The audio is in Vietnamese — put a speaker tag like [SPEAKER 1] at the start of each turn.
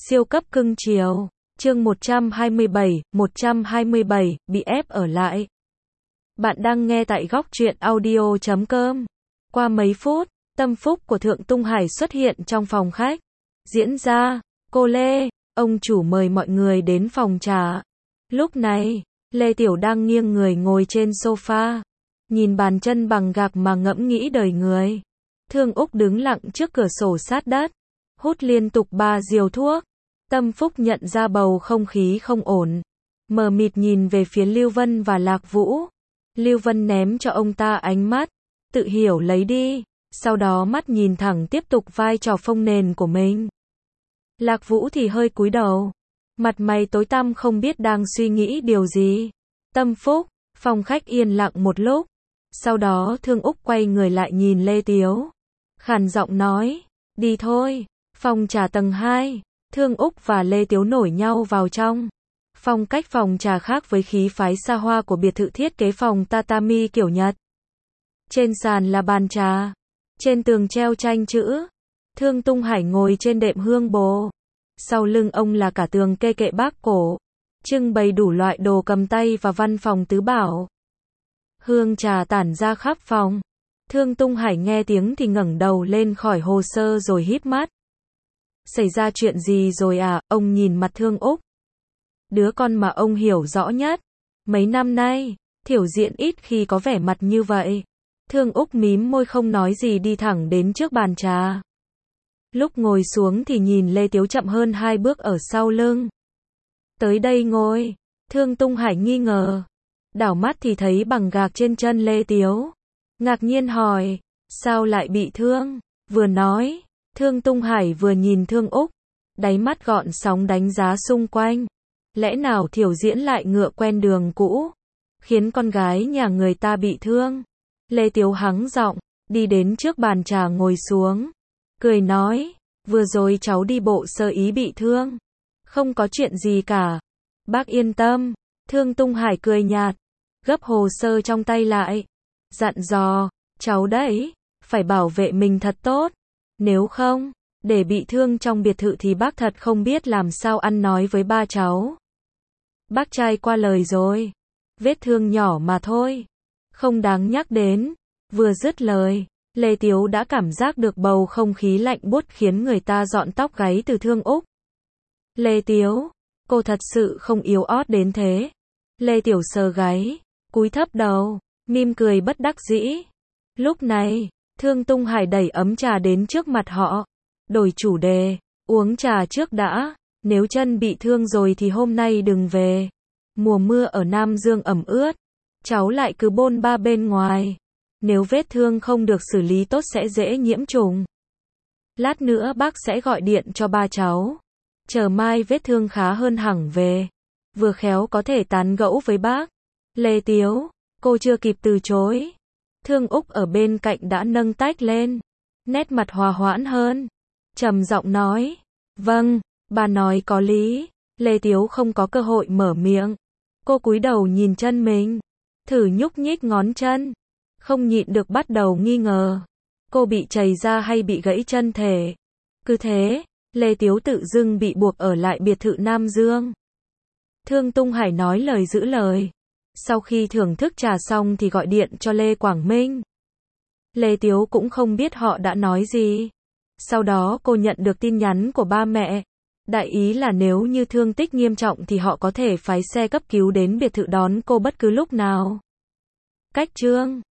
[SPEAKER 1] Siêu cấp cưng chiều. Chương 127, bị ép ở lại. Bạn đang nghe tại góc truyện audio.com. Qua mấy phút, tâm phúc của Thượng Tung Hải xuất hiện trong phòng khách. Diễn ra, cô Lê, ông chủ mời mọi người đến phòng trà. Lúc này, Lê Tiểu đang nghiêng người ngồi trên sofa, nhìn bàn chân bằng gạc mà ngẫm nghĩ đời người. Thương Úc đứng lặng trước cửa sổ sát đất, hút liên tục 3 diều thuốc. Tâm Phúc nhận ra bầu không khí không ổn, mờ mịt nhìn về phía Lưu Vân và Lạc Vũ. Lưu Vân ném cho ông ta ánh mắt, tự hiểu lấy đi, sau đó mắt nhìn thẳng tiếp tục vai trò phông nền của mình. Lạc Vũ thì hơi cúi đầu, mặt mày tối tăm không biết đang suy nghĩ điều gì. Tâm Phúc, phòng khách yên lặng một lúc, sau đó Thương Úc quay người lại nhìn Lê Tiếu, khàn giọng nói, đi thôi. Phòng trà tầng 2, Thương Úc và Lê Tiếu nổi nhau vào trong. Phong cách phòng trà khác với khí phái xa hoa của biệt thự thiết kế phòng tatami kiểu Nhật. Trên sàn là bàn trà, trên tường treo tranh chữ. Thương Tung Hải ngồi trên đệm hương bồ, sau lưng ông là cả tường kê kệ bác cổ, trưng bày đủ loại đồ cầm tay và văn phòng tứ bảo. Hương trà tản ra khắp phòng. Thương Tung Hải nghe tiếng thì ngẩng đầu lên khỏi hồ sơ rồi híp mắt. Xảy ra chuyện gì rồi à? Ông nhìn mặt Thương Úc. Đứa con mà ông hiểu rõ nhất. Mấy năm nay, Thiểu Diễn ít khi có vẻ mặt như vậy. Thương Úc mím môi không nói gì đi thẳng đến trước bàn trà. Lúc ngồi xuống thì nhìn Lê Tiếu chậm hơn 2 bước ở sau lưng. Tới đây ngồi. Thương Tung Hải nghi ngờ. Đảo mắt thì thấy bằng gạc trên chân Lê Tiếu. Ngạc nhiên hỏi, sao lại bị thương? Vừa nói, Thương Tung Hải vừa nhìn Thương Úc, đáy mắt gọn sóng đánh giá xung quanh. Lẽ nào Thiểu Diễn lại ngựa quen đường cũ, khiến con gái nhà người ta bị thương? Lê Tiếu hắng giọng, đi đến trước bàn trà ngồi xuống, cười nói, vừa rồi cháu đi bộ sơ ý bị thương. Không có chuyện gì cả. Bác yên tâm. Thương Tung Hải cười nhạt, gấp hồ sơ trong tay lại, dặn dò, cháu đấy, phải bảo vệ mình thật tốt. Nếu không, để bị thương trong biệt thự thì bác thật không biết làm sao ăn nói với ba cháu. Bác trai qua lời rồi. Vết thương nhỏ mà thôi, không đáng nhắc đến. Vừa dứt lời, Lê Tiếu đã cảm giác được bầu không khí lạnh buốt khiến người ta giọn tóc gáy từ Thương Úc. Lê Tiếu, cô thật sự không yếu ớt đến thế. Lê Tiểu sờ gáy, cúi thấp đầu, mỉm cười bất đắc dĩ. Lúc này, Thương Tung Hải đẩy ấm trà đến trước mặt họ. Đổi chủ đề, uống trà trước đã. Nếu chân bị thương rồi thì hôm nay đừng về. Mùa mưa ở Nam Dương ẩm ướt, cháu lại cứ bôn ba bên ngoài. Nếu vết thương không được xử lý tốt sẽ dễ nhiễm trùng. Lát nữa bác sẽ gọi điện cho ba cháu. Chờ mai vết thương khá hơn hẳn về, vừa khéo có thể tán gẫu với bác. Lê Tiếu, cô chưa kịp từ chối. Thương Úc ở bên cạnh đã nâng tách lên, nét mặt hòa hoãn hơn, trầm giọng nói, vâng, bà nói có lý. Lê Tiếu không có cơ hội mở miệng. Cô cúi đầu nhìn chân mình, thử nhúc nhích ngón chân, không nhịn được bắt đầu nghi ngờ. Cô bị trầy da hay bị gãy chân thể? Cứ thế, Lê Tiếu tự dưng bị buộc ở lại biệt thự Nam Dương. Thương Tung Hải nói lời giữ lời. Sau khi thưởng thức trà xong thì gọi điện cho Lê Quảng Minh. Lê Tiếu cũng không biết họ đã nói gì. Sau đó cô nhận được tin nhắn của ba mẹ. Đại ý là nếu như thương tích nghiêm trọng thì họ có thể phái xe cấp cứu đến biệt thự đón cô bất cứ lúc nào. Cách chương